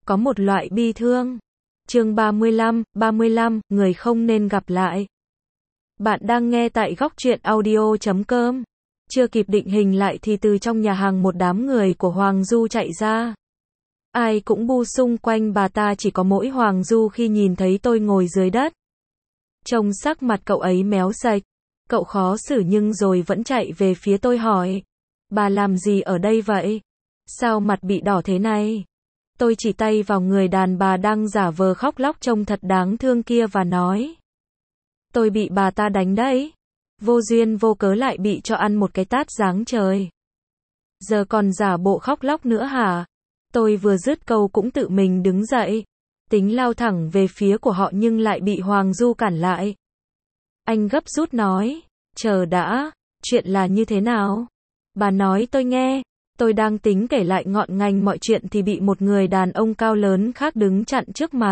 có một loại bi thương. Chương 35, người không nên gặp lại. Bạn đang nghe tại góc truyện audio.com. Chưa kịp định hình lại thì từ trong nhà hàng một đám người của Hoàng Du chạy ra. Ai cũng bu xung quanh bà ta, chỉ có mỗi Hoàng Du khi nhìn thấy tôi ngồi dưới đất. Trông sắc mặt cậu ấy méo sạch. Cậu khó xử nhưng rồi vẫn chạy về phía tôi hỏi. Bà làm gì ở đây vậy? Sao mặt bị đỏ thế này? Tôi chỉ tay vào người đàn bà đang giả vờ khóc lóc trông thật đáng thương kia và nói. Tôi bị bà ta đánh đấy. Vô duyên vô cớ lại bị cho ăn một cái tát giáng trời. Giờ còn giả bộ khóc lóc nữa hả? Tôi vừa dứt câu cũng tự mình đứng dậy. Tính lao thẳng về phía của họ nhưng lại bị Hoàng Du cản lại. Anh gấp rút nói. Chờ đã, chuyện là như thế nào? Bà nói tôi nghe. Tôi đang tính kể lại ngọn ngành mọi chuyện thì bị một người đàn ông cao lớn khác đứng chặn trước mặt.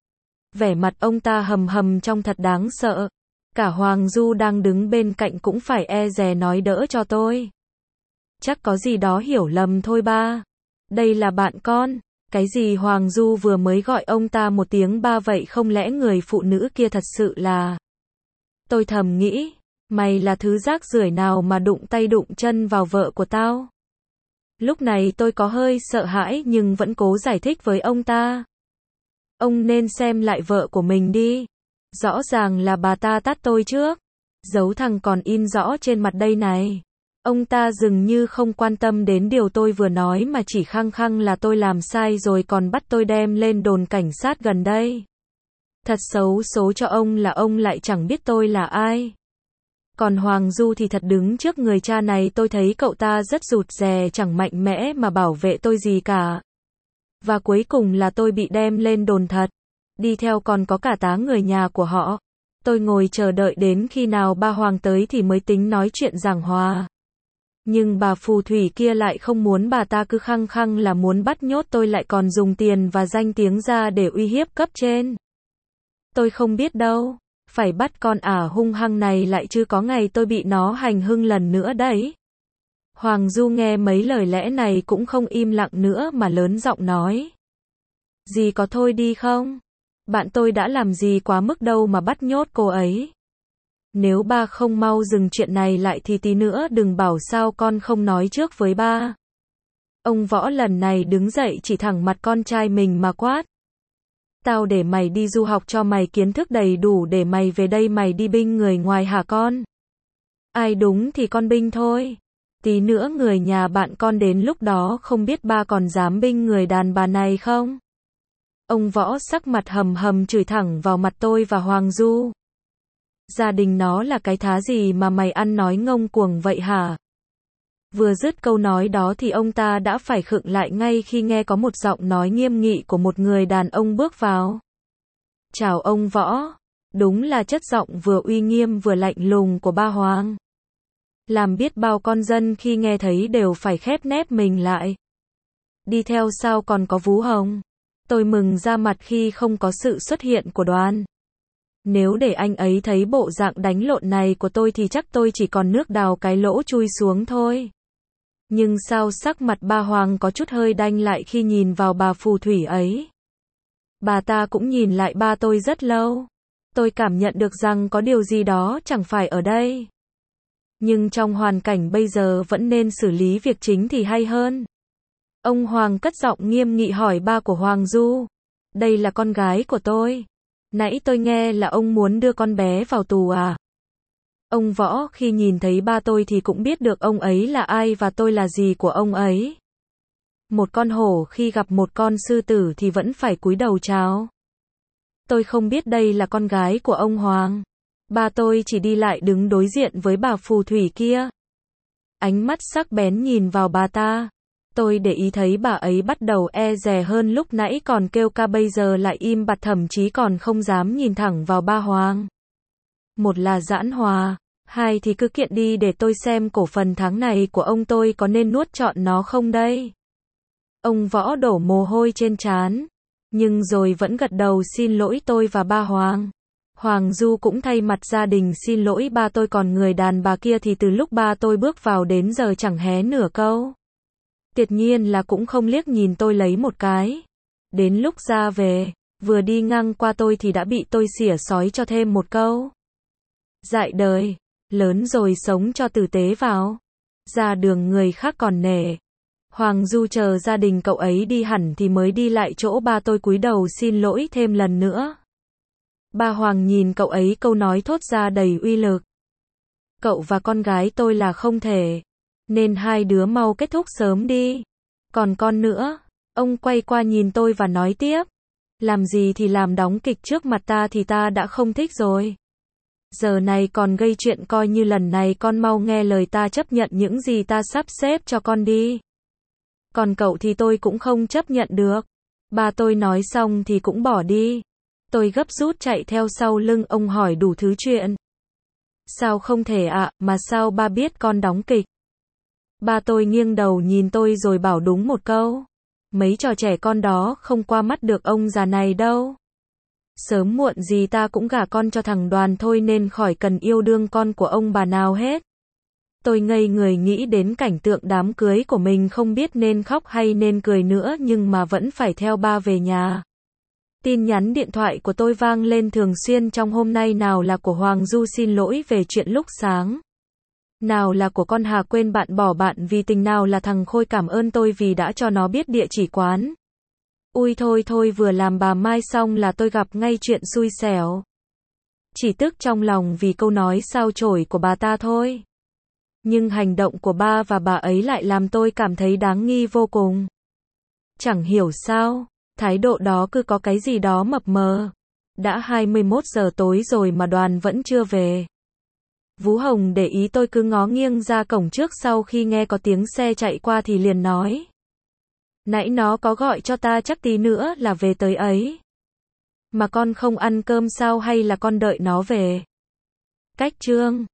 Vẻ mặt ông ta hầm hầm trông thật đáng sợ. Cả Hoàng Du đang đứng bên cạnh cũng phải e dè nói đỡ cho tôi. Chắc có gì đó hiểu lầm thôi ba. Đây là bạn con. Cái gì Hoàng Du vừa mới gọi ông ta một tiếng ba vậy, không lẽ người phụ nữ kia thật sự là... Tôi thầm nghĩ, mày là thứ rác rưởi nào mà đụng tay đụng chân vào vợ của tao? Lúc này tôi có hơi sợ hãi nhưng vẫn cố giải thích với ông ta. Ông nên xem lại vợ của mình đi. Rõ ràng là bà ta tát tôi trước. Dấu thằng còn in rõ trên mặt đây này. Ông ta dường như không quan tâm đến điều tôi vừa nói mà chỉ khăng khăng là tôi làm sai rồi còn bắt tôi đem lên đồn cảnh sát gần đây. Thật xấu số cho ông là ông lại chẳng biết tôi là ai. Còn Hoàng Du thì thật đứng trước người cha này tôi thấy cậu ta rất rụt rè, chẳng mạnh mẽ mà bảo vệ tôi gì cả. Và cuối cùng là tôi bị đem lên đồn thật. Đi theo còn có cả tá người nhà của họ. Tôi ngồi chờ đợi đến khi nào ba Hoàng tới thì mới tính nói chuyện giảng hòa. Nhưng bà phù thủy kia lại không muốn, bà ta cứ khăng khăng là muốn bắt nhốt tôi, lại còn dùng tiền và danh tiếng ra để uy hiếp cấp trên. Tôi không biết đâu. Phải bắt con hung hăng này lại chứ có ngày tôi bị nó hành hung lần nữa đấy. Hoàng Du nghe mấy lời lẽ này cũng không im lặng nữa mà lớn giọng nói. Dì có thôi đi không? Bạn tôi đã làm gì quá mức đâu mà bắt nhốt cô ấy. Nếu ba không mau dừng chuyện này lại thì tí nữa đừng bảo sao con không nói trước với ba. Ông Võ lần này đứng dậy chỉ thẳng mặt con trai mình mà quát. Tao để mày đi du học cho mày kiến thức đầy đủ để mày về đây mày đi binh người ngoài hả con? Ai đúng thì con binh thôi. Tí nữa người nhà bạn con đến lúc đó không biết ba còn dám binh người đàn bà này không? Ông Võ sắc mặt hầm hầm chửi thẳng vào mặt tôi và Hoàng Du. Gia đình nó là cái thá gì mà mày ăn nói ngông cuồng vậy hả? Vừa dứt câu nói đó thì ông ta đã phải khựng lại ngay khi nghe có một giọng nói nghiêm nghị của một người đàn ông bước vào. Chào ông Võ. Đúng là chất giọng vừa uy nghiêm vừa lạnh lùng của ba Hoàng. Làm biết bao con dân khi nghe thấy đều phải khép nép mình lại. Đi theo sau còn có Vú Hồng. Tôi mừng ra mặt khi không có sự xuất hiện của Đoan. Nếu để anh ấy thấy bộ dạng đánh lộn này của tôi thì chắc tôi chỉ còn nước đào cái lỗ chui xuống thôi. Nhưng sao sắc mặt ba Hoàng có chút hơi đanh lại khi nhìn vào bà phù thủy ấy. Bà ta cũng nhìn lại ba tôi rất lâu. Tôi cảm nhận được rằng có điều gì đó chẳng phải ở đây. Nhưng trong hoàn cảnh bây giờ vẫn nên xử lý việc chính thì hay hơn. Ông Hoàng cất giọng nghiêm nghị hỏi ba của Hoàng Du. Đây là con gái của tôi. Nãy tôi nghe là ông muốn đưa con bé vào tù à? Ông Võ khi nhìn thấy ba tôi thì cũng biết được ông ấy là ai và tôi là gì của ông ấy. Một con hổ khi gặp một con sư tử thì vẫn phải cúi đầu chào. Tôi không biết đây là con gái của ông Hoàng. Ba tôi chỉ đi lại đứng đối diện với bà phù thủy kia. Ánh mắt sắc bén nhìn vào bà ta. Tôi để ý thấy bà ấy bắt đầu e dè hơn, lúc nãy còn kêu ca bây giờ lại im bặt, thậm chí còn không dám nhìn thẳng vào ba Hoàng. Một là giãn hòa, hai thì cứ kiện đi để tôi xem cổ phần tháng này của ông tôi có nên nuốt trọn nó không đây. Ông Võ đổ mồ hôi trên trán, nhưng rồi vẫn gật đầu xin lỗi tôi và ba Hoàng. Hoàng Du cũng thay mặt gia đình xin lỗi ba tôi, còn người đàn bà kia thì từ lúc ba tôi bước vào đến giờ chẳng hé nửa câu. Tuyệt nhiên là cũng không liếc nhìn tôi lấy một cái. Đến lúc ra về, vừa đi ngang qua tôi thì đã bị tôi xỉa xói cho thêm một câu. Dại đời, lớn rồi sống cho tử tế vào. Ra đường người khác còn nể. Hoàng Du chờ gia đình cậu ấy đi hẳn thì mới đi lại chỗ ba tôi cúi đầu xin lỗi thêm lần nữa. Ba Hoàng nhìn cậu ấy câu nói thốt ra đầy uy lực. Cậu và con gái tôi là không thể. Nên hai đứa mau kết thúc sớm đi. Còn con nữa. Ông quay qua nhìn tôi và nói tiếp. Làm gì thì làm, đóng kịch trước mặt ta thì ta đã không thích rồi. Giờ này còn gây chuyện, coi như lần này con mau nghe lời ta, chấp nhận những gì ta sắp xếp cho con đi. Còn cậu thì tôi cũng không chấp nhận được. Ba tôi nói xong thì cũng bỏ đi. Tôi gấp rút chạy theo sau lưng ông hỏi đủ thứ chuyện. Sao không thể ạ, mà sao ba biết con đóng kịch? Ba tôi nghiêng đầu nhìn tôi rồi bảo đúng một câu. Mấy trò trẻ con đó không qua mắt được ông già này đâu. Sớm muộn gì ta cũng gả con cho thằng Đoàn thôi, nên khỏi cần yêu đương con của ông bà nào hết. Tôi ngây người nghĩ đến cảnh tượng đám cưới của mình, không biết nên khóc hay nên cười nữa, nhưng mà vẫn phải theo ba về nhà. Tin nhắn điện thoại của tôi vang lên thường xuyên trong hôm nay, nào là của Hoàng Du xin lỗi về chuyện lúc sáng. Nào là của con Hà quên bạn, bỏ bạn vì tình, nào là thằng Khôi cảm ơn tôi vì đã cho nó biết địa chỉ quán. Ui thôi vừa làm bà Mai xong là tôi gặp ngay chuyện xui xẻo. Chỉ tức trong lòng vì câu nói sao chổi của bà ta thôi. Nhưng hành động của ba và bà ấy lại làm tôi cảm thấy đáng nghi vô cùng. Chẳng hiểu sao, thái độ đó cứ có cái gì đó mập mờ. Đã 21 giờ tối rồi mà Đoàn vẫn chưa về. Vú Hồng để ý tôi cứ ngó nghiêng ra cổng trước, sau khi nghe có tiếng xe chạy qua thì liền nói. Nãy nó có gọi cho ta, chắc tí nữa là về tới ấy. Mà con không ăn cơm sao, hay là con đợi nó về? Cách chương